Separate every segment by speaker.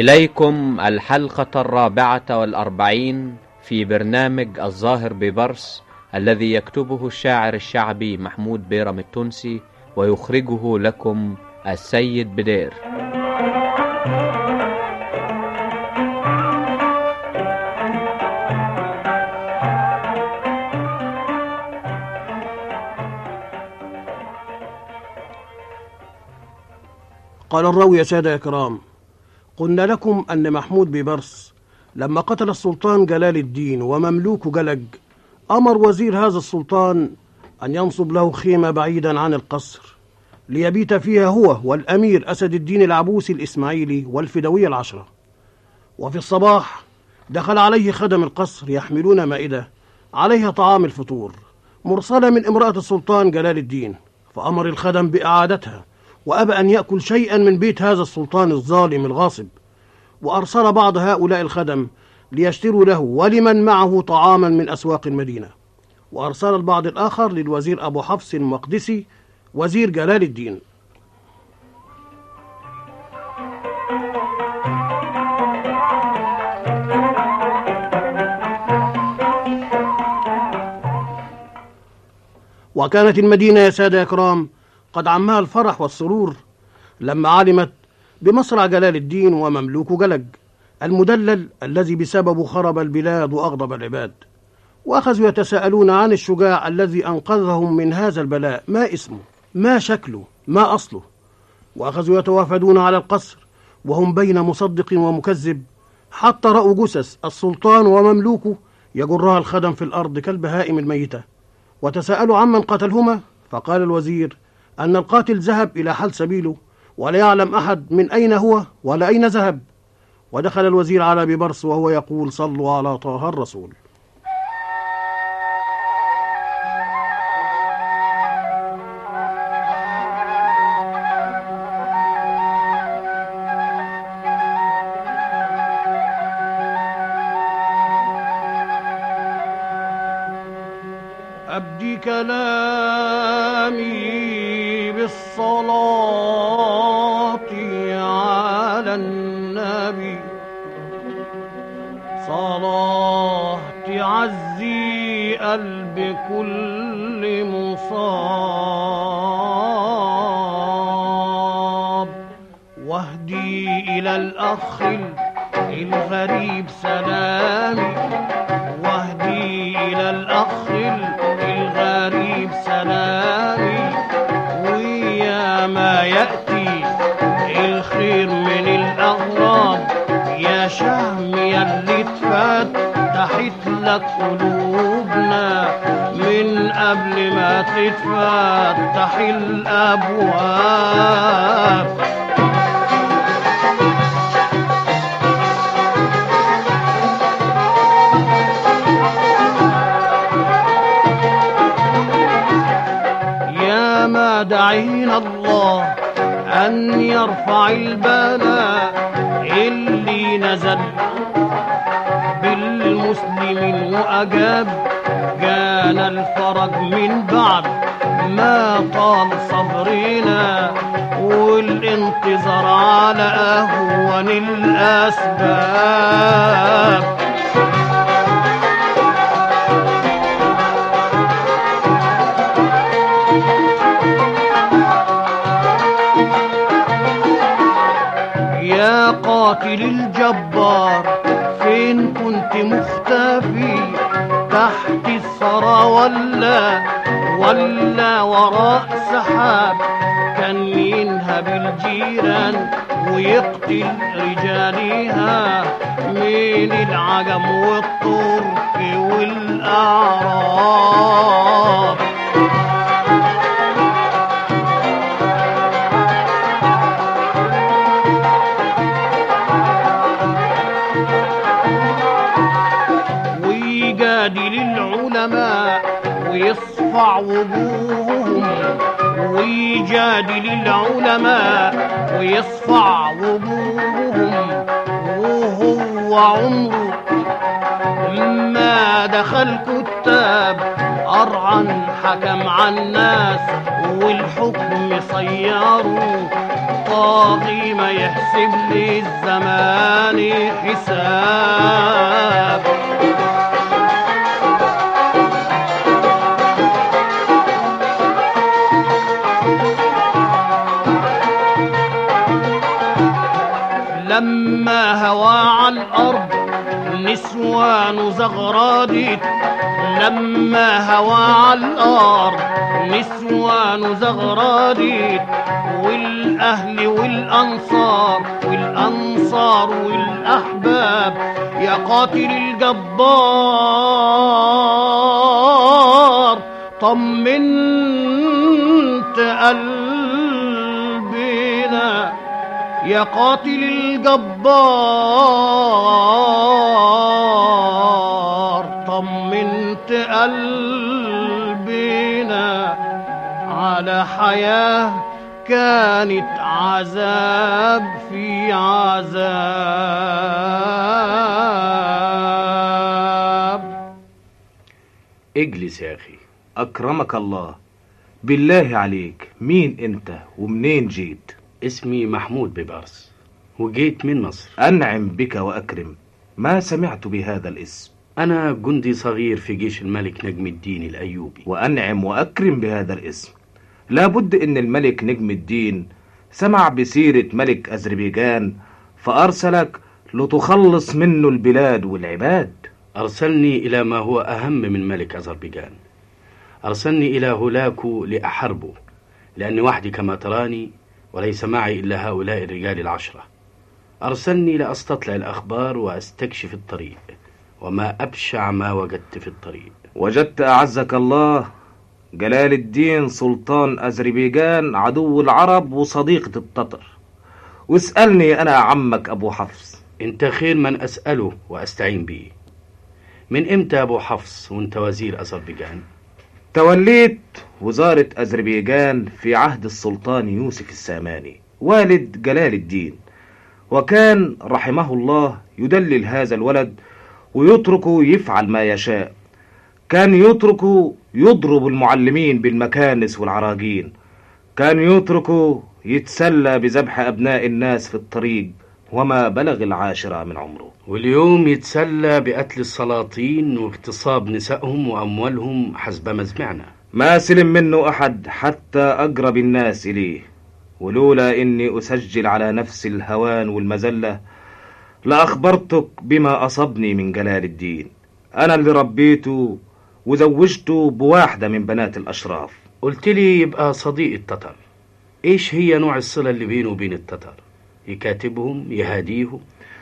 Speaker 1: إليكم الحلقة 44 في برنامج الظاهر ببرص، الذي يكتبه الشاعر الشعبي محمود بيرم التونسي ويخرجه لكم السيد بدير.
Speaker 2: قال الراوي: يا سادة يا كرام، قلنا لكم أن محمود ببرص لما قتل السلطان جلال الدين ومملوك جلج أمر وزير هذا السلطان أن ينصب له خيمة بعيدا عن القصر ليبيت فيها هو والأمير أسد الدين العبوسي الإسماعيلي والفدوية العشرة. وفي الصباح دخل عليه خدم القصر يحملون مائدة عليها طعام الفطور مرسلة من امرأة السلطان جلال الدين، فأمر الخدم بإعادتها وأبى أن يأكل شيئا من بيت هذا السلطان الظالم الغاصب، وأرسل بعض هؤلاء الخدم ليشتروا له ولمن معه طعاما من أسواق المدينة، وأرسل البعض الآخر للوزير أبو حفص المقدسي وزير جلال الدين. وكانت المدينة يا سادة يا كرام قد عمها الفرح والسرور لما علمت بمصرع جلال الدين ومملوك جلج المدلل الذي بسببه خرب البلاد وأغضب العباد، وأخذوا يتساءلون عن الشجاع الذي أنقذهم من هذا البلاء، ما اسمه، ما شكله، ما أصله. وأخذوا يتوافدون على القصر وهم بين مصدق ومكذب، حتى رأوا جثث السلطان ومملوكه يجرها الخدم في الأرض كالبهائم الميتة، وتساءلوا عمن قتلهما، فقال الوزير أن القاتل ذهب إلى حل سبيله ولا يعلم أحد من أين هو ولا أين ذهب. ودخل الوزير على ببرص وهو يقول: صلوا على طه الرسول. أبدي كلامي بالصلاة على النبي، صلاة تعزي قلب كل مصاب، واهدي إلى الأخ الغريب سلامي، واهدي إلى الأخ الغريب سلامي، ويا ما يأتي الخير من الأغراب، يا شهم يلي اتفتحت لك قلوبنا من قبل ما تتفتح الأبواب. ما دعينا الله أن يرفع البلاء اللي نزل بالمسلمين وأجاب، جانا الفرج من بعد ما طال صبرنا والانتظار على أهون الأسباب. يا قاتل الجبار فين كنت مختفي، تحت الثرى ولا وراء سحاب، كان ينهب الجيران ويقتل رجالها من العجم والطرق والأعراب. ويجادل العلماء ويصفع وجوههم، ويجادل العلماء ويصفع وجوههم، وهو عمره ما دخل كتاب أرعن حكم عن الناس والحكم صيروا طاغي ما يحسب لي الزمان حساب. لما هوى على الأرض نسوان زغراديت، لما هوى على الأرض نسوان زغراديت، والأهل والأنصار والأحباب يا قاتل الجبار طمنت قلبنا، يا قاتل الجبار طمنت قلبنا على حياة كانت عذاب في عذاب.
Speaker 3: اجلس يا أخي أكرمك الله. بالله عليك مين أنت ومنين جيت؟
Speaker 4: اسمي محمود ببرس وجيت من مصر.
Speaker 3: أنعم بك وأكرم، ما سمعت بهذا الاسم.
Speaker 4: أنا جندي صغير في جيش الملك نجم الدين الأيوبي.
Speaker 3: وأنعم وأكرم بهذا الاسم. لابد إن الملك نجم الدين سمع بسيرة ملك أذربيجان فأرسلك لتخلص منه البلاد والعباد.
Speaker 4: أرسلني إلى ما هو أهم من ملك أذربيجان، أرسلني إلى هولاكو لأحاربه، لأني وحدي كما تراني وليس معي إلا هؤلاء الرجال العشرة. أرسلني لأستطلع الأخبار وأستكشف الطريق، وما أبشع ما وجدت في الطريق.
Speaker 3: وجدت أعزك الله جلال الدين سلطان أذربيجان عدو العرب وصديقة التتر. واسألني أنا عمك أبو حفص.
Speaker 4: أنت خير من أسأله وأستعين به. من إمتى أبو حفص وأنت وزير أذربيجان؟
Speaker 3: توليت وزارة أذربيجان في عهد السلطان يوسف الساماني والد جلال الدين، وكان رحمه الله يدلل هذا الولد ويتركه يفعل ما يشاء. كان يتركه يضرب المعلمين بالمكانس والعراجين، كان يتركه يتسلى بذبح أبناء الناس في الطريق وما بلغ العاشرة من عمره.
Speaker 4: واليوم يتسلى بقتل السلاطين واغتصاب نسائهم وأموالهم حسب ما سمعنا.
Speaker 3: ما سلم منه أحد حتى أقرب الناس إليه. ولولا إني أسجل على نفس الهوان والمذلة لأخبرتك بما أصبني من جلال الدين. أنا اللي ربيته وزوجته بواحدة من بنات الأشراف.
Speaker 4: قلت لي يبقى صديق التتر. إيش هي نوع الصلة اللي بينه وبين التتر؟ يكاتبهم يهاديهم؟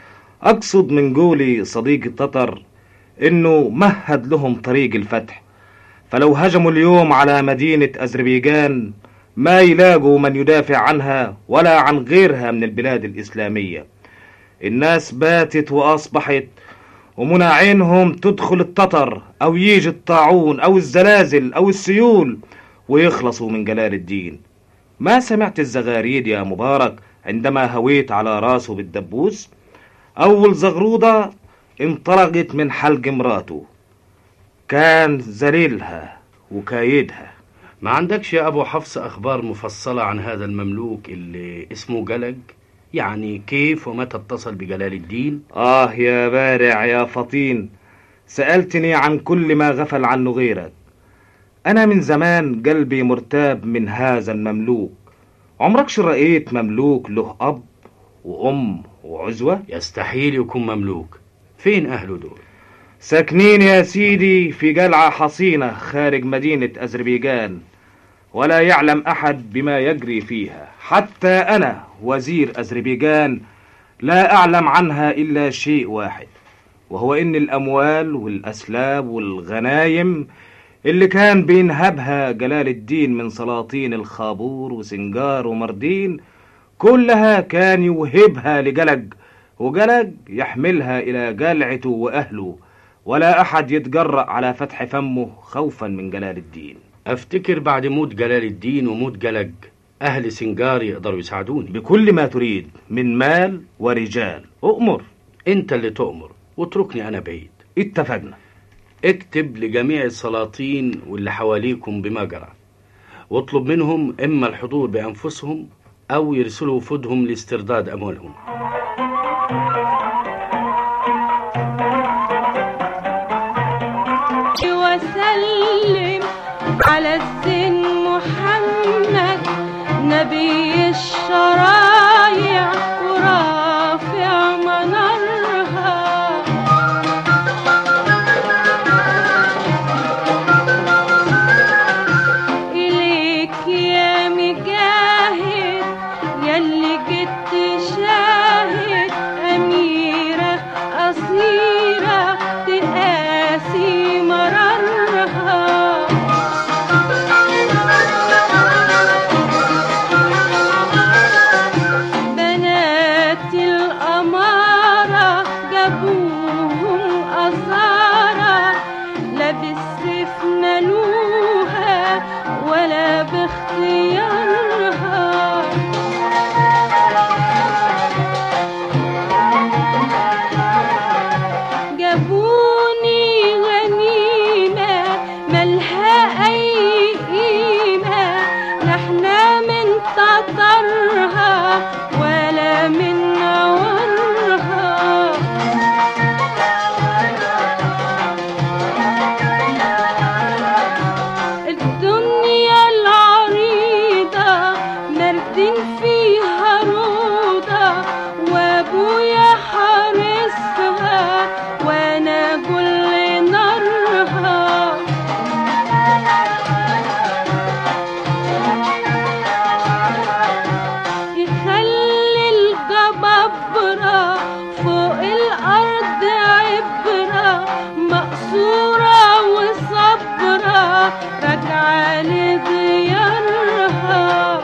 Speaker 3: أقصد من قولي صديق التتر إنه مهد لهم طريق الفتح، فلو هجموا اليوم على مدينة أذربيجان ما يلاقوا من يدافع عنها ولا عن غيرها من البلاد الإسلامية. الناس باتت وأصبحت ومناعينهم تدخل التتر أو يجي الطاعون أو الزلازل أو السيول ويخلصوا من جلال الدين. ما سمعت الزغاريد يا مبارك عندما هويت على راسه بالدبوس؟ أول زغرودة انطلقت من حلق مراته، كان ذليلها وكايدها.
Speaker 4: ما عندكش يا أبو حفص أخبار مفصلة عن هذا المملوك اللي اسمه جلج؟ يعني كيف ومتى اتصل بجلال الدين؟
Speaker 3: يا بارع يا فطين، سألتني عن كل ما غفل عنه غيرك. أنا من زمان قلبي مرتاب من هذا المملوك. عمركش رأيت مملوك له أب وأم وعزوة؟
Speaker 4: يستحيل يكون مملوك. فين أهله دول؟
Speaker 3: ساكنين يا سيدي في قلعة حصينة خارج مدينة أذربيجان، ولا يعلم أحد بما يجري فيها. حتى أنا وزير أذربيجان لا أعلم عنها إلا شيء واحد، وهو إن الأموال والأسلاب والغنايم اللي كان بينهبها جلال الدين من سلاطين الخابور وسنجار ومردين كلها كان يوهبها لجلج، وجلج يحملها إلى جلعته وأهله، ولا أحد يتجرأ على فتح فمه خوفا من جلال الدين.
Speaker 4: أفتكر بعد موت جلال الدين وموت جلج أهل سنجار يقدروا يساعدوني
Speaker 3: بكل ما تريد من مال ورجال. أؤمر.
Speaker 4: أنت اللي تؤمر واتركني أنا بعيد.
Speaker 3: اتفقنا.
Speaker 4: اكتب لجميع السلاطين واللي حواليكم بما جرى، واطلب منهم إما الحضور بأنفسهم أو يرسلوا وفودهم لاسترداد أموالهم.
Speaker 5: وسلم على الزين محمد نبي الشرايع ورافع منارها. إليك يا مجاهد يلي جيت شاهد أميرة أصيرة تقاسي مرارها. بنات الأمارة جابوهم أسارة لا بسيف نالوها ولا باختيارها. جابوني غنيمة ملها أي قيمة لا احنا من تطرها ولا من نورها. الدنيا العريضة مردين فيها روضة وابويا حارسها وانا كل نارها. يخلي الجبابرة فوق الأرض عبرة مقصورة وصبرة راجعة لديارها.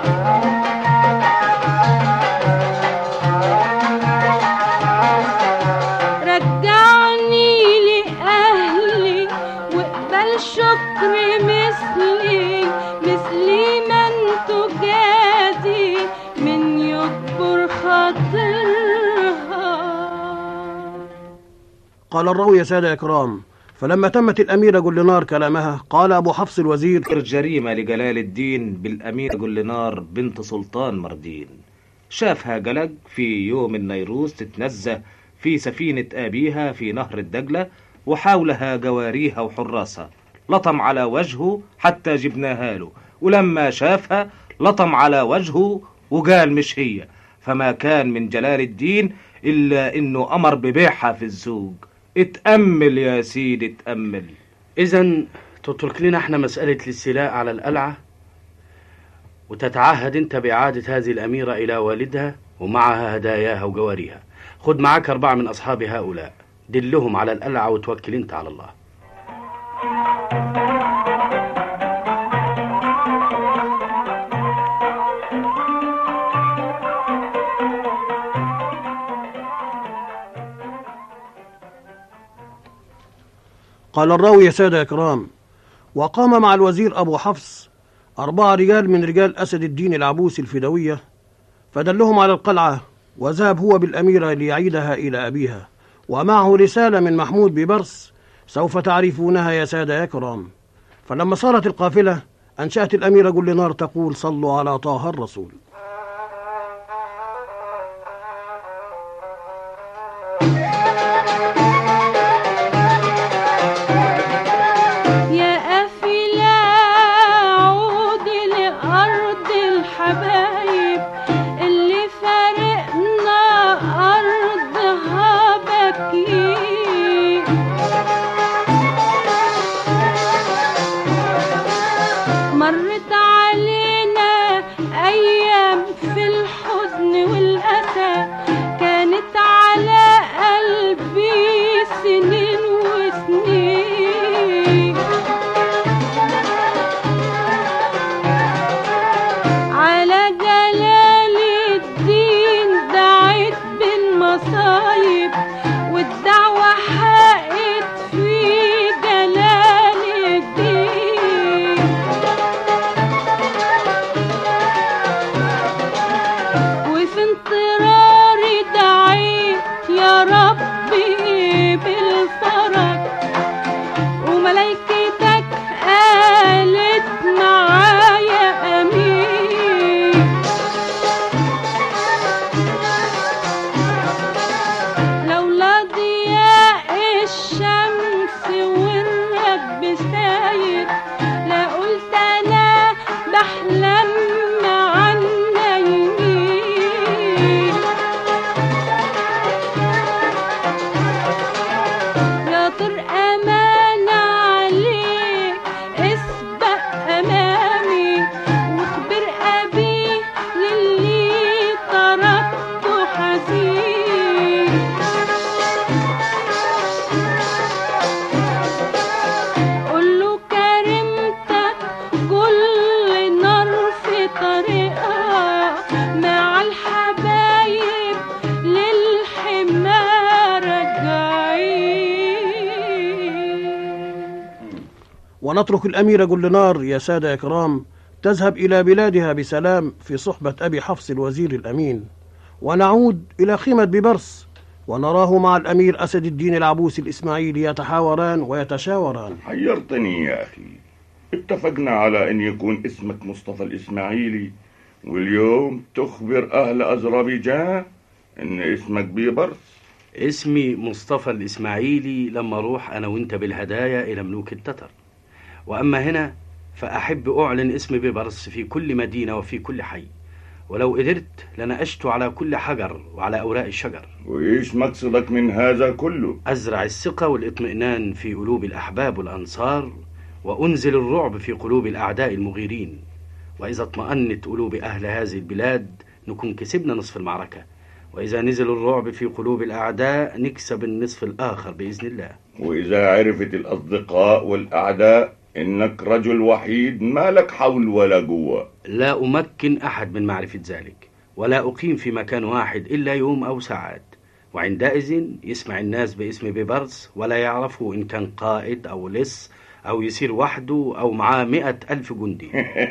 Speaker 5: رجعني لأهلي واقبل شكر مثلي من تجادي من يكبر خاطرها.
Speaker 2: قال الراوي يا سادة إكرام: فلما تمت الأميرة جلنار كلامها قال أبو حفص الوزير:
Speaker 3: جريمة لجلال الدين بالأميرة جلنار بنت سلطان مردين. شافها جلج في يوم النيروز تتنزه في سفينة أبيها في نهر الدجلة وحولها جواريها وحراسها. لطم على وجهه حتى جبناها له، ولما شافها لطم على وجهه وقال مش هي. فما كان من جلال الدين إلا إنه أمر ببيعها في السوق. اتأمل يا سيدي اتأمل.
Speaker 4: إذن تترك لنا احنا مسألة الاستيلاء على القلعة، وتتعهد انت بإعادة هذه الأميرة إلى والدها ومعها هداياها وجواريها. خد معاك 4 من أصحاب هؤلاء، دلهم على القلعة وتوكل انت على الله.
Speaker 2: قال الراوي يا سادة إكرام: وقام مع الوزير أبو حفص 4 رجال من رجال أسد الدين العبوسي الفدوية فدلهم على القلعة، وذهب هو بالأميرة ليعيدها إلى أبيها، ومعه رسالة من محمود ببرس سوف تعرفونها يا سادة إكرام. فلما صارت القافلة أنشأت الأميرة جلنار تقول: صلوا على طه الرسول.
Speaker 5: مرت علينا أيام
Speaker 2: ونترك الأميرة جلنار يا سادة يا كرام تذهب إلى بلادها بسلام في صحبة أبي حفص الوزير الأمين، ونعود إلى خيمة ببرس ونراه مع الأمير أسد الدين العبوسي الإسماعيلي يتحاوران ويتشاوران.
Speaker 6: حيرتني يا أخي، اتفقنا على أن يكون اسمك مصطفى الإسماعيلي، واليوم تخبر أهل أذربيجان أن اسمك بيبرس.
Speaker 4: اسمي مصطفى الإسماعيلي لما أروح أنا وإنت بالهدايا إلى ملوك التتر، وأما هنا فأحب أعلن اسم بيبرس في كل مدينة وفي كل حي، ولو قدرت لنأشت على كل حجر وعلى أوراق الشجر.
Speaker 6: وإيش مقصدك من هذا كله؟
Speaker 4: أزرع الثقة والاطمئنان في قلوب الأحباب والأنصار، وأنزل الرعب في قلوب الأعداء المغيرين، وإذا اطمأنت قلوب أهل هذه البلاد نكون كسبنا نصف المعركة، وإذا نزل الرعب في قلوب الأعداء نكسب النصف الآخر بإذن الله.
Speaker 6: وإذا عرفت الأصدقاء والأعداء إنك رجل وحيد ما لك حول ولا قوة؟
Speaker 4: لا أمكن أحد من معرفة ذلك، ولا أقيم في مكان واحد إلا يوم أو ساعات، وعندئذ يسمع الناس باسم بيبرس ولا يعرفوا إن كان قائد أو لص أو يسير وحده أو معاه 100,000 جندي.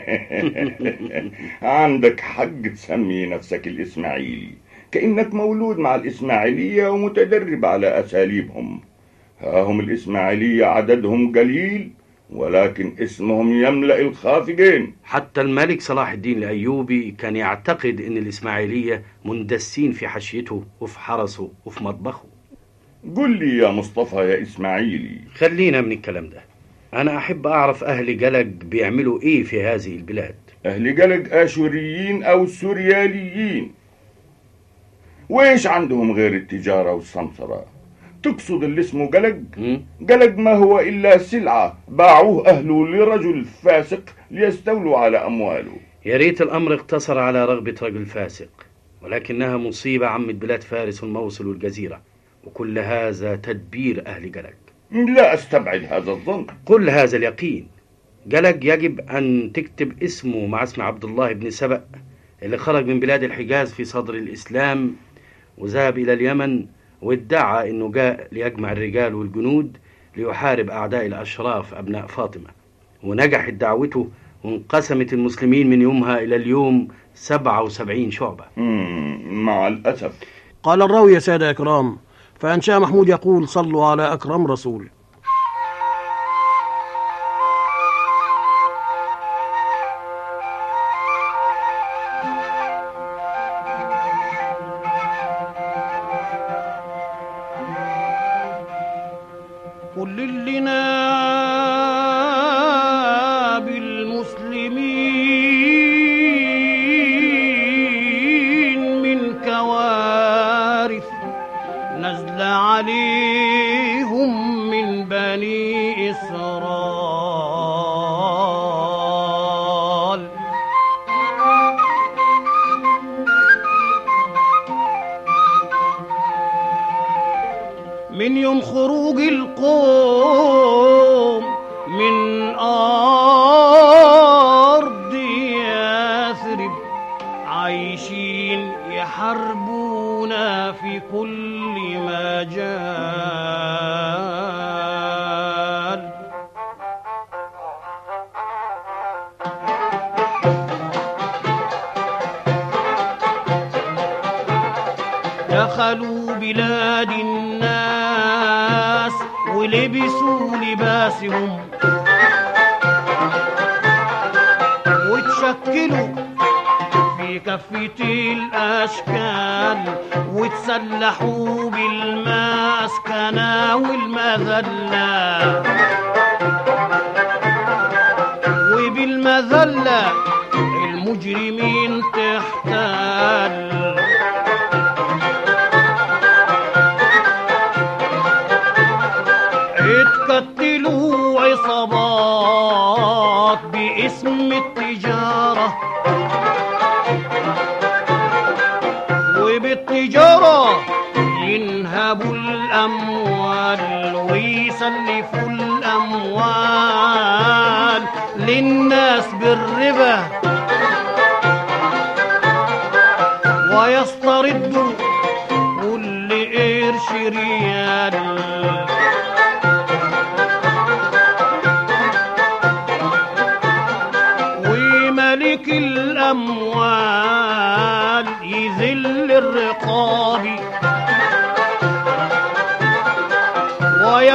Speaker 6: عندك حق تسمي نفسك الإسماعيلي، كأنك مولود مع الإسماعيلية ومتدرب على أساليبهم. هم الإسماعيلية عددهم قليل ولكن اسمهم يملأ الخافقين.
Speaker 4: حتى الملك صلاح الدين الأيوبي كان يعتقد أن الإسماعيلية مندسين في حشيته وفي حرسه وفي مطبخه.
Speaker 6: قل لي يا مصطفى يا إسماعيلي.
Speaker 4: خلينا من الكلام ده، أنا أحب أعرف أهل جلج بيعملوا إيه في هذه البلاد.
Speaker 6: أهل جلج آشوريين أو سورياليين، وإيش عندهم غير التجارة والسمسرة؟ تقصد اللي اسمه جلج؟ جلج ما هو إلا سلعة باعوه أهله لرجل فاسق ليستولوا على أمواله.
Speaker 4: يا ريت الأمر اقتصر على رغبة رجل فاسق، ولكنها مصيبة عمت بلاد فارس والموصل والجزيرة، وكل هذا تدبير أهل جلج.
Speaker 6: لا أستبعد هذا الظن.
Speaker 4: كل هذا اليقين. جلج يجب أن تكتب اسمه مع اسم عبد الله بن سبأ اللي خرج من بلاد الحجاز في صدر الإسلام وذهب إلى اليمن، وادعى أنه جاء ليجمع الرجال والجنود ليحارب أعداء الأشراف أبناء فاطمة، ونجحت دعوته وانقسمت المسلمين من يومها إلى اليوم 77 شعبة.
Speaker 6: مع الأسف.
Speaker 2: قال الراوي يا سادة إكرام، فأنشأ محمود يقول: صلوا على أكرم رسول. كل اللي ناب المسلمين من كوارث نزل عليهم من بني إسرائيل. من يوم خروج القوم من أرض يثرب عايشين يحاربونا في كل مجال. دخلوا بلاد الناس ولبسوا لباسهم وتشكلوا في كافة الأشكال وتسلحوا بالمسكنة والمذلة، وبالمذلة المجرمين تحتال. اتكتلوا عصابات باسم التجارة، وبالتجارة ينهبوا الأموال ويسلفوا الأموال للناس بالربا، ويستردوا كل قرش ريال.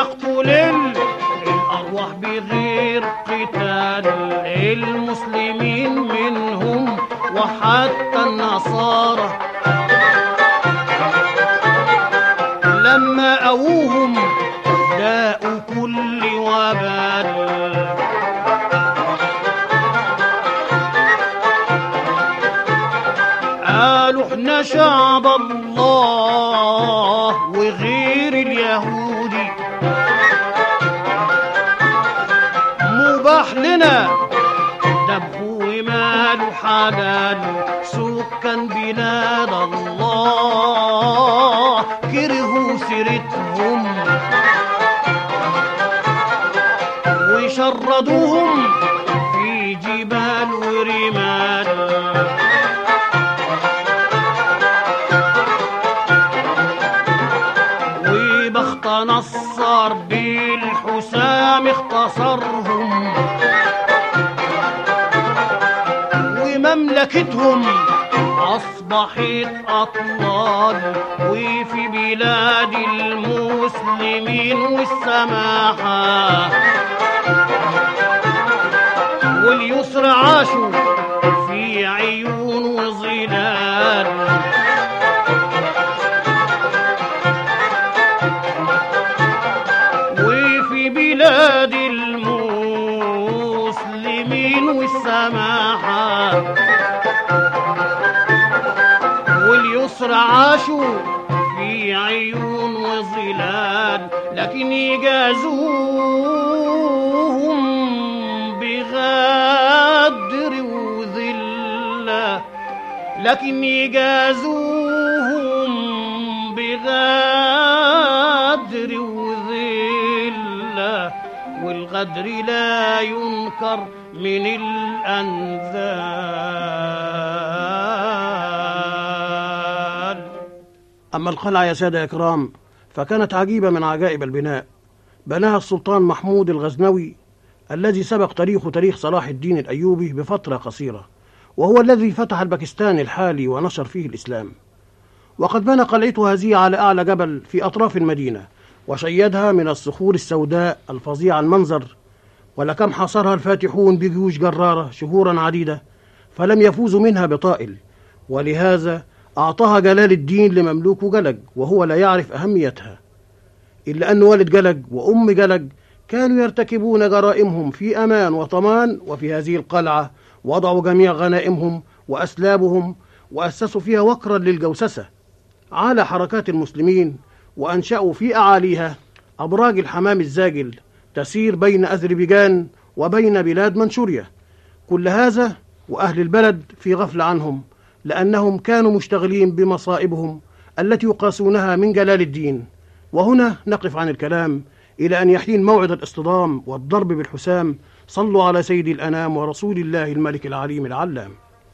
Speaker 2: يقتل الأرواح بغير قتال، المسلمين منهم وحتى النصارى لما قووهم داءوا كل وبال. قالوا احنا شعب الله وغير اليهودي مباح لنا ذبح وماله حلال، سكان بلاد الله كرهوا سيرتهم وشردوهم في جبال ورمال. وبخت نصر بالحسام اختصرهم ومملكتهم أصبحت أطلال، وفي بلاد المسلمين والسماحة واليسر عاشوا في عيون وظلال. وفي بلاد المسلمين والسماحة واليسر عاشوا في عيون وظلال، لكن يجازوهم بغدر وذلة، لكن يجازوهم بغدر وذلة، والغدر لا ينكر من الأنذال.
Speaker 7: أما القلعة يا سادة إكرام فكانت عجيبة من عجائب البناء، بناها السلطان محمود الغزنوي الذي سبق تاريخ صلاح الدين الأيوبي بفترة قصيرة، وهو الذي فتح الباكستان الحالي ونشر فيه الإسلام. وقد بنى قلعته هذه على أعلى جبل في أطراف المدينة، وشيدها من الصخور السوداء الفظيعة المنظر، ولكم حاصرها الفاتحون بجيوش جرارة شهورا عديدة فلم يفوزوا منها بطائل، ولهذا أعطاها جلال الدين لمملوك جلج وهو لا يعرف أهميتها، إلا أن والد جلج وأم جلج كانوا يرتكبون جرائمهم في أمان وطمان، وفي هذه القلعة وضعوا جميع غنائمهم وأسلابهم وأسسوا فيها وكرا للجوسسة على حركات المسلمين، وأنشأوا في أعاليها أبراج الحمام الزاجل تسير بين أذربيجان وبين بلاد منشوريا. كل هذا وأهل البلد في غفلة عنهم، لأنهم كانوا مشتغلين بمصائبهم التي يقاسونها من جلال الدين. وهنا نقف عن الكلام إلى أن يحين موعد الاصطدام والضرب بالحسام. صلوا على سيد الأنام ورسول الله الملك العليم العلام.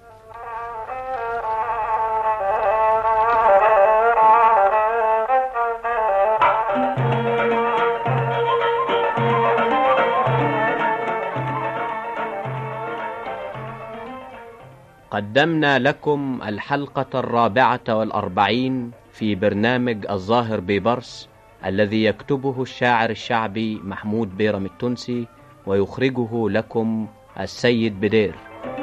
Speaker 1: قدمنا لكم الحلقة 44 في برنامج الظاهر بيبرس الذي يكتبه الشاعر الشعبي محمود بيرم التونسي ويخرجه لكم السيد بدير.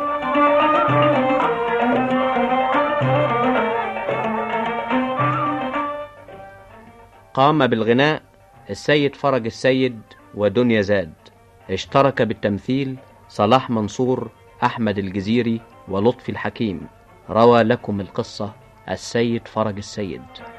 Speaker 1: قام بالغناء السيد فرج السيد ودنيا زاد. اشترك بالتمثيل صلاح منصور، أحمد الجزيري ولطفي الحكيم. روى لكم القصة السيد فرج السيد.